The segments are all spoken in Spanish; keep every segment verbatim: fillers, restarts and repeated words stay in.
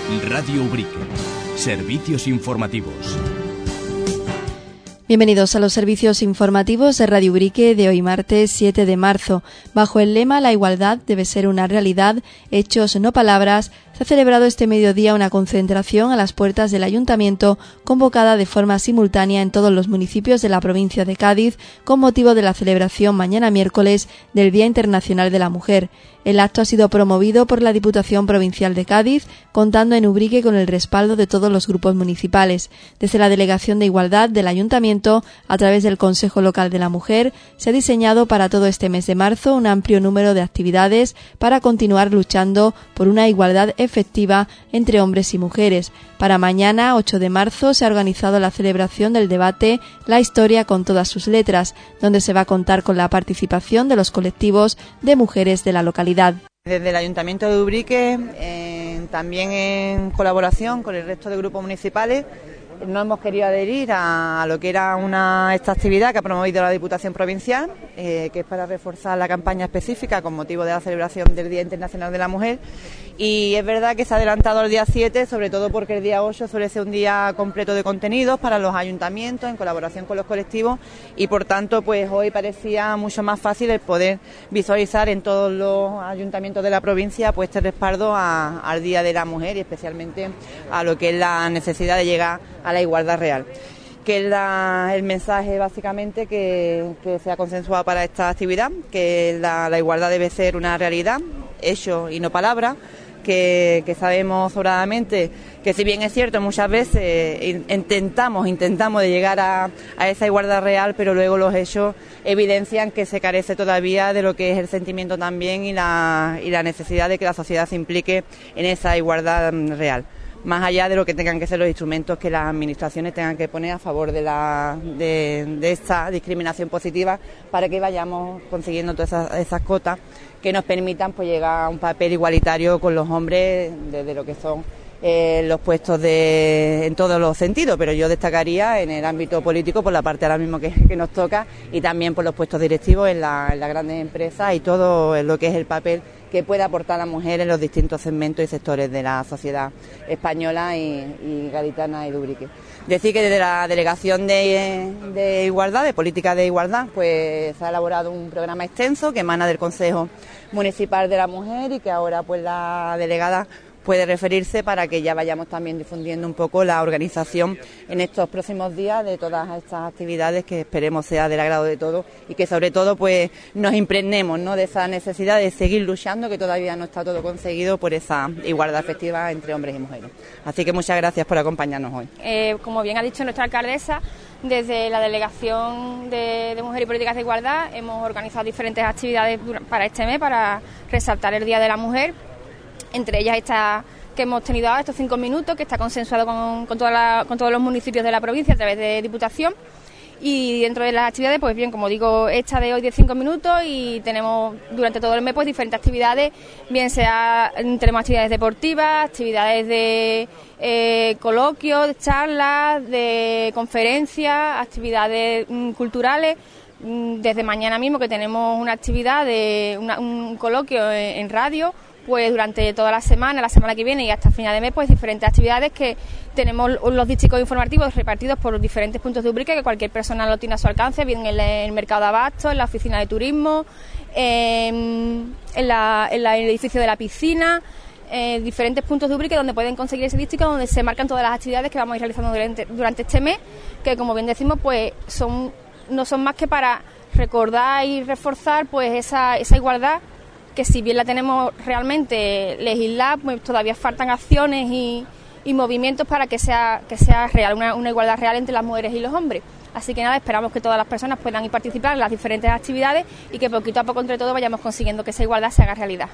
Radio Ubrique. Servicios informativos. Bienvenidos a los servicios informativos de Radio Ubrique de hoy martes siete de marzo. Bajo el lema "La igualdad debe ser una realidad, hechos no palabras", se ha celebrado este mediodía una concentración a las puertas del Ayuntamiento convocada de forma simultánea en todos los municipios de la provincia de Cádiz con motivo de la celebración mañana miércoles del Día Internacional de la Mujer. El acto ha sido promovido por la Diputación Provincial de Cádiz, contando en Ubrique con el respaldo de todos los grupos municipales. Desde la Delegación de Igualdad del Ayuntamiento, a través del Consejo Local de la Mujer, se ha diseñado para todo este mes de marzo un amplio número de actividades para continuar luchando por una igualdad efectiva entre hombres y mujeres. Para mañana, ocho de marzo, se ha organizado la celebración del debate La historia con todas sus letras, donde se va a contar con la participación de los colectivos de mujeres de la localidad. Desde el Ayuntamiento de Ubrique, eh, también en colaboración con el resto de grupos municipales, no hemos querido adherir a, a lo que era una esta actividad que ha promovido la Diputación Provincial, eh, que es para reforzar la campaña específica con motivo de la celebración del Día Internacional de la Mujer. Y es verdad que se ha adelantado el día siete, sobre todo porque el día ocho suele ser un día completo de contenidos para los ayuntamientos en colaboración con los colectivos, y por tanto pues hoy parecía mucho más fácil el poder visualizar en todos los ayuntamientos de la provincia pues este respaldo a, al Día de la Mujer, y especialmente a lo que es la necesidad de llegar a la igualdad real, que es la, el mensaje básicamente que, que se ha consensuado para esta actividad, que la, la igualdad debe ser una realidad, hecho y no palabra. Que, que sabemos sobradamente que, si bien es cierto, muchas veces intentamos intentamos de llegar a, a esa igualdad real, pero luego los hechos evidencian que se carece todavía de lo que es el sentimiento también y la, y la necesidad de que la sociedad se implique en esa igualdad real, más allá de lo que tengan que ser los instrumentos que las administraciones tengan que poner a favor de, la, de, de esta discriminación positiva, para que vayamos consiguiendo todas esas, esas cotas que nos permitan pues llegar a un papel igualitario con los hombres desde lo que son eh, los puestos de en todos los sentidos, pero yo destacaría en el ámbito político por la parte ahora mismo que, que nos toca, y también por los puestos directivos en, la, en las grandes empresas y todo lo que es el papel que puede aportar la mujer en los distintos segmentos y sectores de la sociedad española y, y gaditana y de Ubrique. Decir que desde la Delegación de, de Igualdad, de Política de Igualdad, pues se ha elaborado un programa extenso que emana del Consejo Municipal de la Mujer, y que ahora pues la delegada puede referirse para que ya vayamos también difundiendo un poco la organización en estos próximos días de todas estas actividades, que esperemos sea del agrado de todos, y que sobre todo pues nos impregnemos, ¿no?, de esa necesidad de seguir luchando, que todavía no está todo conseguido, por esa igualdad efectiva entre hombres y mujeres. Así que muchas gracias por acompañarnos hoy. Eh, como bien ha dicho nuestra alcaldesa, desde la Delegación de, de Mujer y Políticas de Igualdad hemos organizado diferentes actividades para este mes, para resaltar el Día de la Mujer. Entre ellas esta que hemos tenido ahora, estos cinco minutos, que está consensuado con, con, toda la, con todos los municipios de la provincia a través de Diputación. Y dentro de las actividades, pues bien, como digo, esta de hoy de cinco minutos, y tenemos durante todo el mes pues diferentes actividades, bien sea, tenemos actividades deportivas, actividades de eh, coloquios, de charlas, de conferencias, actividades mm, culturales. Desde mañana mismo que tenemos una actividad de una, un coloquio en, en radio, pues durante toda la semana, la semana que viene y hasta final de mes, pues diferentes actividades que tenemos los dísticos informativos repartidos por los diferentes puntos de Ubrique, que cualquier persona lo tiene a su alcance, bien en el mercado de abastos, en la oficina de turismo, en, en, la, en, la, en el edificio de la piscina, eh, diferentes puntos de Ubrique donde pueden conseguir ese dístico, donde se marcan todas las actividades que vamos a ir realizando durante, durante este mes, que como bien decimos, pues son no son más que para recordar y reforzar pues esa, esa igualdad, que si bien la tenemos realmente legislada, pues todavía faltan acciones y, y movimientos para que sea que sea real, una, una igualdad real entre las mujeres y los hombres. Así que nada, esperamos que todas las personas puedan ir participar en las diferentes actividades y que poquito a poco entre todos vayamos consiguiendo que esa igualdad se haga realidad.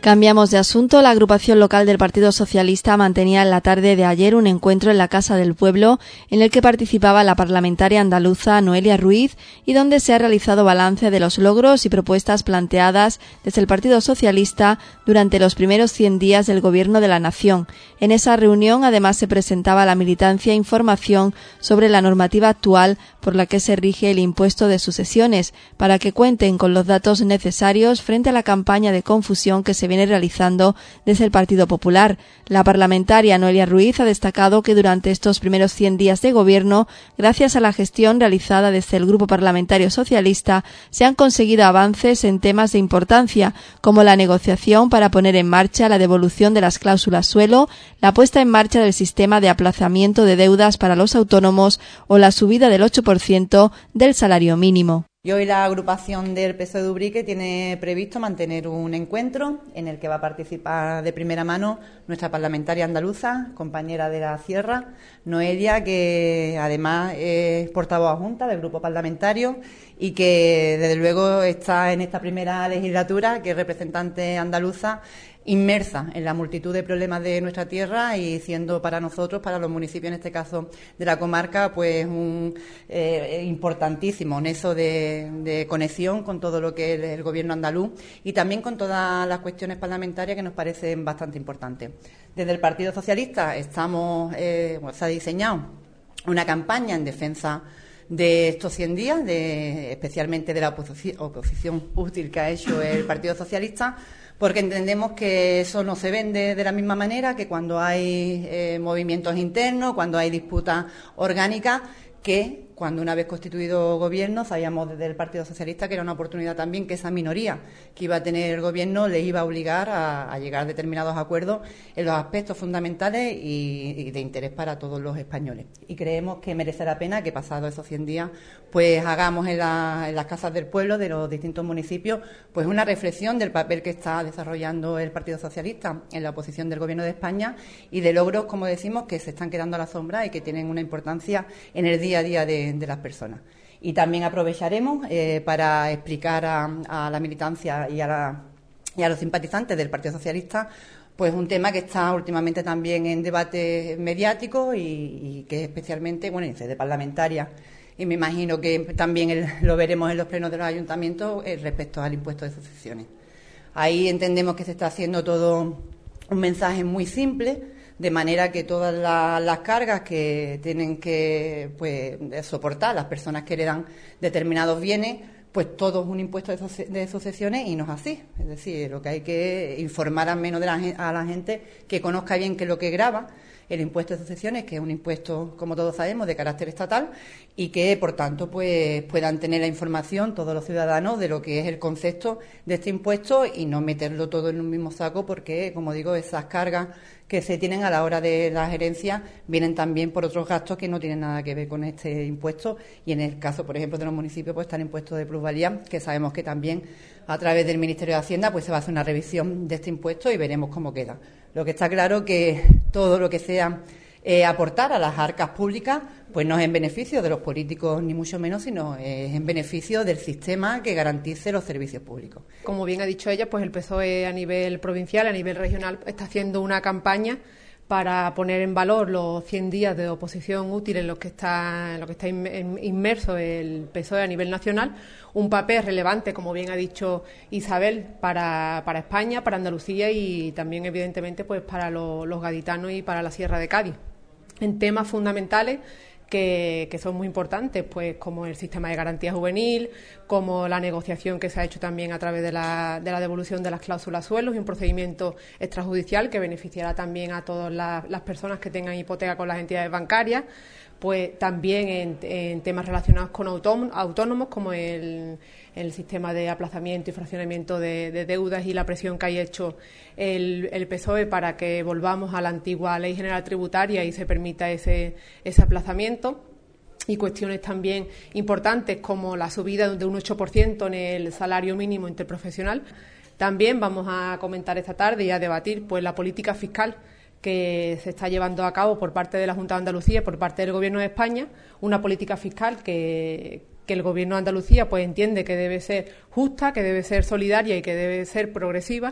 Cambiamos de asunto. La agrupación local del Partido Socialista mantenía en la tarde de ayer un encuentro en la Casa del Pueblo en el que participaba la parlamentaria andaluza Noelia Ruiz y donde se ha realizado balance de los logros y propuestas planteadas desde el Partido Socialista durante los primeros cien días del Gobierno de la Nación. En esa reunión además se presentaba a la militancia e información sobre la normativa actual por la que se rige el impuesto de sucesiones, para que cuenten con los datos necesarios frente a la campaña de confusión que se viene realizando desde el Partido Popular. La parlamentaria Noelia Ruiz ha destacado que durante estos primeros cien días de gobierno, gracias a la gestión realizada desde el Grupo Parlamentario Socialista, se han conseguido avances en temas de importancia, como la negociación para poner en marcha la devolución de las cláusulas suelo, la puesta en marcha del sistema de aplazamiento de deudas para los autónomos o la subida del ocho por ciento del salario mínimo. Y hoy la agrupación del P S O E de Ubrique tiene previsto mantener un encuentro en el que va a participar de primera mano nuestra parlamentaria andaluza, compañera de la Sierra, Noelia, que además es portavoz adjunta del grupo parlamentario y que desde luego está en esta primera legislatura, que es representante andaluza, inmersa en la multitud de problemas de nuestra tierra y siendo para nosotros, para los municipios en este caso de la comarca, pues un eh, importantísimo nexo de, de conexión con todo lo que es el gobierno andaluz y también con todas las cuestiones parlamentarias que nos parecen bastante importantes. Desde el Partido Socialista estamos, eh, bueno, se ha diseñado una campaña en defensa de estos cien días, de, especialmente de la oposición, oposición útil que ha hecho el Partido Socialista, porque entendemos que eso no se vende de la misma manera que cuando hay eh, movimientos internos, cuando hay disputas orgánicas, que cuando una vez constituido gobierno sabíamos desde el Partido Socialista que era una oportunidad también que esa minoría que iba a tener el gobierno les iba a obligar a, a llegar a determinados acuerdos en los aspectos fundamentales y, y de interés para todos los españoles. Y creemos que merece la pena que pasados esos cien días pues hagamos en, la, en las casas del pueblo de los distintos municipios pues una reflexión del papel que está desarrollando el Partido Socialista en la oposición del Gobierno de España y de logros, como decimos, que se están quedando a la sombra y que tienen una importancia en el día a día de de las personas. Y también aprovecharemos eh, para explicar a, a la militancia y a, la, y a los simpatizantes del Partido Socialista pues un tema que está últimamente también en debate mediático y, y que especialmente, bueno, en sede parlamentaria, y me imagino que también el, lo veremos en los plenos de los ayuntamientos eh, respecto al impuesto de sucesiones. Ahí entendemos que se está haciendo todo un mensaje muy simple, de manera que todas la, las cargas que tienen que pues, soportar las personas que heredan determinados bienes, pues todo es un impuesto de, suce de sucesiones y no es así. Es decir, lo que hay que informar al menos de la, a la gente que conozca bien qué es lo que grava el impuesto de sucesiones, que es un impuesto, como todos sabemos, de carácter estatal y que, por tanto, pues puedan tener la información todos los ciudadanos de lo que es el concepto de este impuesto y no meterlo todo en un mismo saco porque, como digo, esas cargas que se tienen a la hora de la gerencia vienen también por otros gastos que no tienen nada que ver con este impuesto y en el caso, por ejemplo, de los municipios, pues está el impuesto de plusvalía, que sabemos que también a través del Ministerio de Hacienda pues se va a hacer una revisión de este impuesto y veremos cómo queda. Lo que está claro que todo lo que sea eh, aportar a las arcas públicas pues no es en beneficio de los políticos ni mucho menos, sino es en beneficio del sistema que garantice los servicios públicos. Como bien ha dicho ella, pues el P S O E a nivel provincial, a nivel regional, está haciendo una campaña para poner en valor los cien días de oposición útil en los que está, en lo que está inmerso el P S O E a nivel nacional, un papel relevante, como bien ha dicho Isabel, para, para España, para Andalucía y también, evidentemente, pues para los, los gaditanos y para la Sierra de Cádiz, en temas fundamentales Que, que son muy importantes, pues como el sistema de garantía juvenil, como la negociación que se ha hecho también a través de la, de la devolución de las cláusulas suelos y un procedimiento extrajudicial que beneficiará también a todas las, las personas que tengan hipoteca con las entidades bancarias, pues también en, en temas relacionados con autónomos como el, el sistema de aplazamiento y fraccionamiento de, de deudas y la presión que ha hecho el, el P S O E para que volvamos a la antigua Ley General Tributaria y se permita ese, ese aplazamiento. Y cuestiones también importantes como la subida de un ocho por ciento en el salario mínimo interprofesional. También vamos a comentar esta tarde y a debatir pues la política fiscal que se está llevando a cabo por parte de la Junta de Andalucía, por parte del Gobierno de España, una política fiscal que, que el Gobierno de Andalucía pues entiende que debe ser justa, que debe ser solidaria y que debe ser progresiva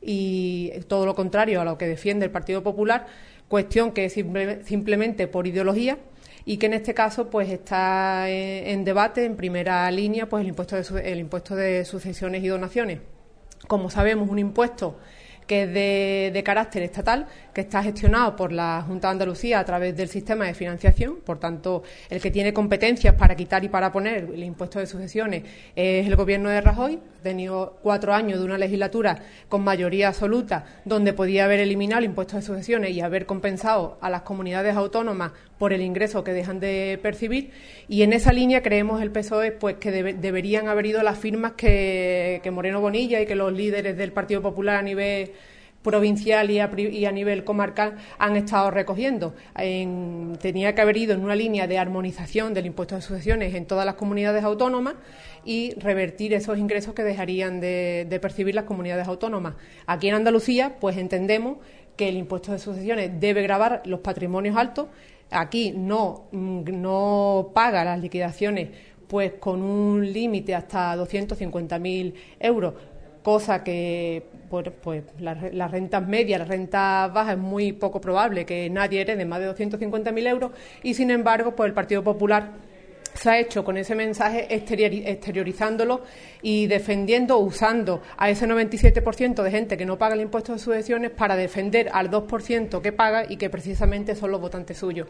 y todo lo contrario a lo que defiende el Partido Popular, cuestión que es simple, simplemente por ideología y que en este caso pues está en, en debate en primera línea pues el impuesto de, el impuesto de sucesiones y donaciones. Como sabemos, un impuesto que es de, de carácter estatal, que está gestionado por la Junta de Andalucía a través del sistema de financiación. Por tanto, el que tiene competencias para quitar y para poner el impuesto de sucesiones es el Gobierno de Rajoy. Ha tenido cuatro años de una legislatura con mayoría absoluta, donde podía haber eliminado el impuesto de sucesiones y haber compensado a las comunidades autónomas por el ingreso que dejan de percibir. Y en esa línea creemos el P S O E pues que debe, deberían haber ido las firmas que, que Moreno Bonilla y que los líderes del Partido Popular a nivel provincial y a, y a nivel comarcal han estado recogiendo. En, tenía que haber ido en una línea de armonización del impuesto de sucesiones en todas las comunidades autónomas y revertir esos ingresos que dejarían de, de percibir las comunidades autónomas. Aquí en Andalucía, pues entendemos que el impuesto de sucesiones debe gravar los patrimonios altos. Aquí no, no paga las liquidaciones pues con un límite hasta doscientos cincuenta mil euros, cosa que pues, pues las, las rentas medias, las rentas bajas es muy poco probable que nadie herede más de doscientos cincuenta mil euros y sin embargo pues el Partido Popular se ha hecho con ese mensaje exteriorizándolo y defendiendo, usando a ese noventa y siete por ciento de gente que no paga el impuesto de sucesiones para defender al dos por ciento que paga y que precisamente son los votantes suyos.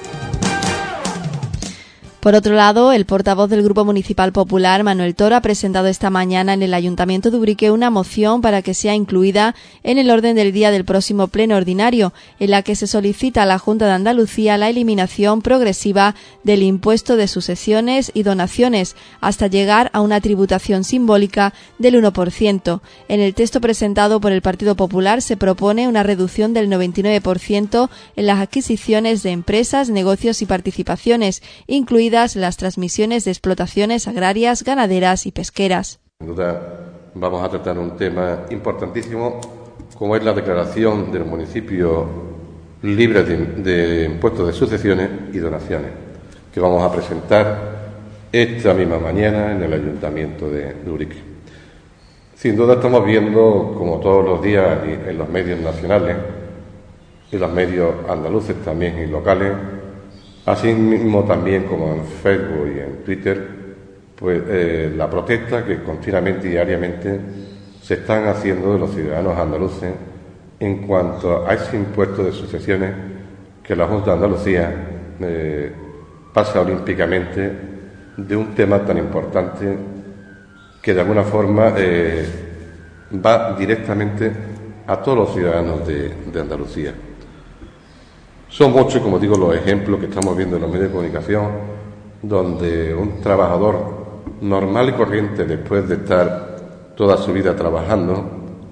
Por otro lado, el portavoz del Grupo Municipal Popular, Manuel Toro, ha presentado esta mañana en el Ayuntamiento de Ubrique una moción para que sea incluida en el orden del día del próximo pleno ordinario, en la que se solicita a la Junta de Andalucía la eliminación progresiva del impuesto de sucesiones y donaciones, hasta llegar a una tributación simbólica del uno por ciento. En el texto presentado por el Partido Popular se propone una reducción del noventa y nueve por ciento en las adquisiciones de empresas, negocios y participaciones, incluidas las transmisiones de explotaciones agrarias, ganaderas y pesqueras. Sin duda vamos a tratar un tema importantísimo como es la declaración del municipio libre de, de impuestos de sucesiones y donaciones, que vamos a presentar esta misma mañana en el Ayuntamiento de, de Ubrique. Sin duda estamos viendo, como todos los días en los medios nacionales y los medios andaluces también y locales, así mismo también como en Facebook y en Twitter, pues eh, la protesta que continuamente y diariamente se están haciendo de los ciudadanos andaluces en cuanto a ese impuesto de sucesiones que la Junta de Andalucía eh, pasa olímpicamente de un tema tan importante que de alguna forma eh, va directamente a todos los ciudadanos de, de Andalucía. Son muchos, como digo, los ejemplos que estamos viendo en los medios de comunicación, donde un trabajador normal y corriente, después de estar toda su vida trabajando,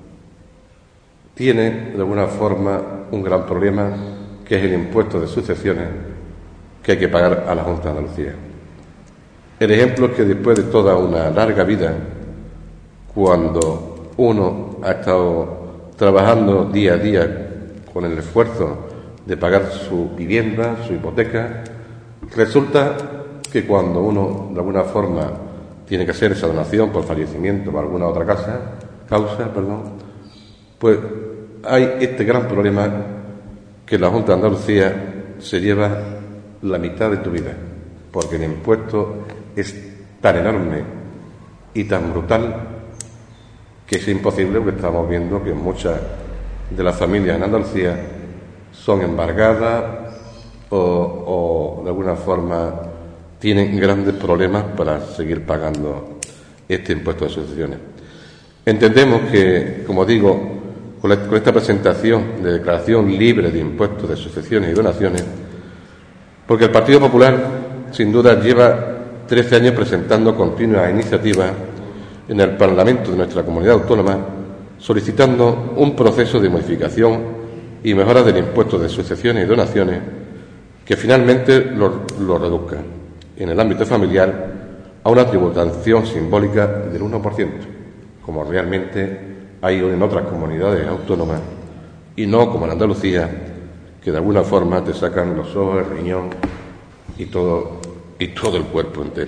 tiene de alguna forma un gran problema, que es el impuesto de sucesiones que hay que pagar a la Junta de Andalucía. El ejemplo es que después de toda una larga vida, cuando uno ha estado trabajando día a día con el esfuerzo de pagar su vivienda, su hipoteca, resulta que cuando uno de alguna forma tiene que hacer esa donación por fallecimiento o alguna otra casa, causa, perdón, pues hay este gran problema que la Junta de Andalucía se lleva la mitad de tu vida, porque el impuesto es tan enorme y tan brutal que es imposible, porque estamos viendo que muchas de las familias en Andalucía son embargadas o, o de alguna forma tienen grandes problemas para seguir pagando este impuesto de sucesiones. Entendemos que, como digo, con, la, con esta presentación de declaración libre de impuestos de sucesiones y donaciones, porque el Partido Popular sin duda lleva trece años presentando continuas iniciativas en el Parlamento de nuestra comunidad autónoma solicitando un proceso de modificación y mejora del impuesto de sucesiones y donaciones que finalmente lo, lo reduzca en el ámbito familiar a una tributación simbólica del uno por ciento, como realmente hay en otras comunidades autónomas y no como en Andalucía, que de alguna forma te sacan los ojos, el riñón y todo, y todo el cuerpo entero.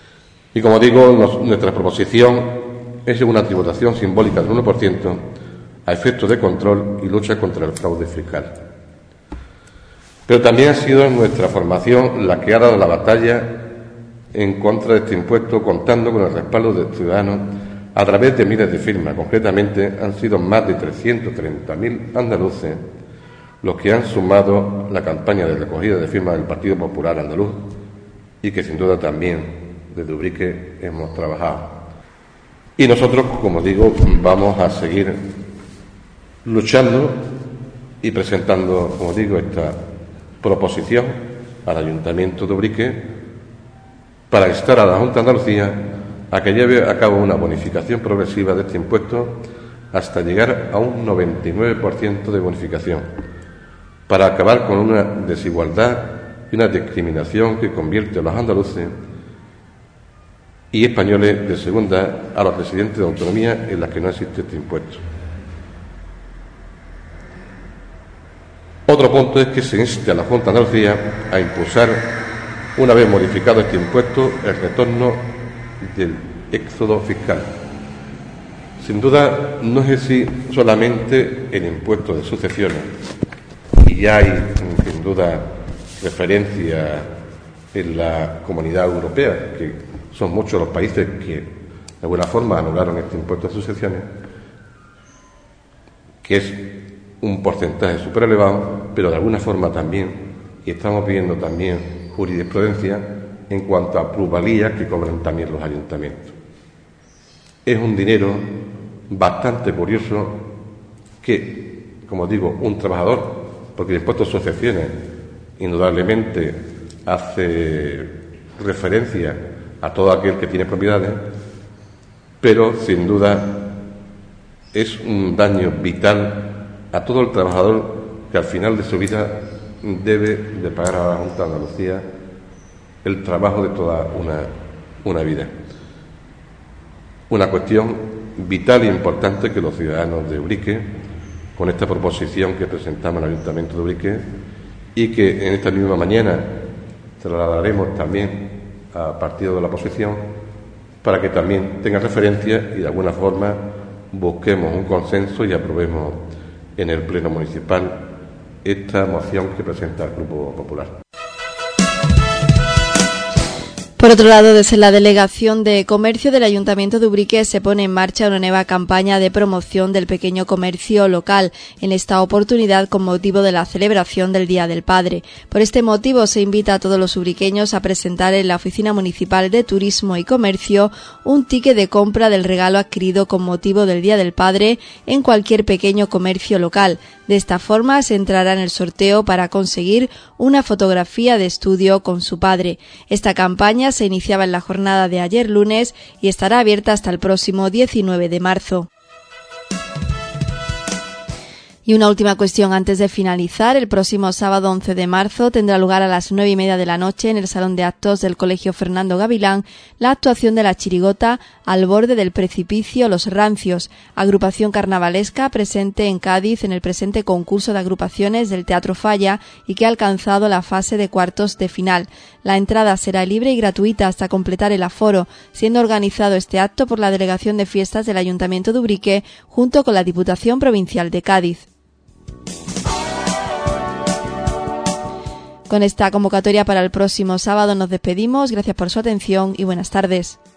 Y como digo, nos, nuestra proposición es una tributación simbólica del uno por ciento a efectos de control y lucha contra el fraude fiscal. Pero también ha sido nuestra formación la que ha dado la batalla en contra de este impuesto, contando con el respaldo de ciudadanos a través de miles de firmas. Concretamente, han sido más de trescientos treinta mil andaluces los que han sumado la campaña de recogida de firmas del Partido Popular Andaluz y que sin duda también desde Ubrique hemos trabajado. Y nosotros, como digo, vamos a seguir luchando y presentando, como digo, esta proposición al Ayuntamiento de Ubrique para instar a la Junta de Andalucía a que lleve a cabo una bonificación progresiva de este impuesto hasta llegar a un noventa y nueve por ciento de bonificación, para acabar con una desigualdad y una discriminación que convierte a los andaluces y españoles de segunda a los residentes de autonomía en las que no existe este impuesto. Otro punto es que se inste a la Junta de Andalucía a impulsar, una vez modificado este impuesto, el retorno del éxodo fiscal. Sin duda, no es así solamente el impuesto de sucesiones, y hay, sin duda, referencia en la Comunidad Europea, que son muchos los países que de alguna forma anularon este impuesto de sucesiones, que es un porcentaje súper elevado, pero de alguna forma también, y estamos viendo también jurisprudencia en cuanto a plusvalías que cobran también los ayuntamientos. Es un dinero bastante curioso que, como digo, un trabajador, porque el impuesto de sucesiones indudablemente hace referencia a todo aquel que tiene propiedades, pero sin duda es un daño vital a todo el trabajador que al final de su vida debe de pagar a la Junta de Andalucía el trabajo de toda una, una vida. Una cuestión vital e importante que los ciudadanos de Ubrique, con esta proposición que presentamos al Ayuntamiento de Ubrique y que en esta misma mañana trasladaremos también a partido de la oposición, para que también tenga referencia y de alguna forma busquemos un consenso y aprobemos en el Pleno Municipal esta moción que presenta el Grupo Popular. Por otro lado, desde la Delegación de Comercio del Ayuntamiento de Ubrique se pone en marcha una nueva campaña de promoción del pequeño comercio local, en esta oportunidad con motivo de la celebración del Día del Padre. Por este motivo se invita a todos los ubriqueños a presentar en la Oficina Municipal de Turismo y Comercio un ticket de compra del regalo adquirido con motivo del Día del Padre en cualquier pequeño comercio local. De esta forma se entrará en el sorteo para conseguir una fotografía de estudio con su padre. Esta campaña se iniciaba en la jornada de ayer lunes y estará abierta hasta el próximo diecinueve de marzo. Y una última cuestión antes de finalizar. El próximo sábado once de marzo tendrá lugar a las nueve y media de la noche en el Salón de Actos del Colegio Fernando Gavilán la actuación de la chirigota Al borde del precipicio Los Rancios, agrupación carnavalesca presente en Cádiz en el presente concurso de agrupaciones del Teatro Falla y que ha alcanzado la fase de cuartos de final. La entrada será libre y gratuita hasta completar el aforo, siendo organizado este acto por la Delegación de Fiestas del Ayuntamiento de Ubrique junto con la Diputación Provincial de Cádiz. Con esta convocatoria para el próximo sábado nos despedimos. Gracias por su atención y buenas tardes.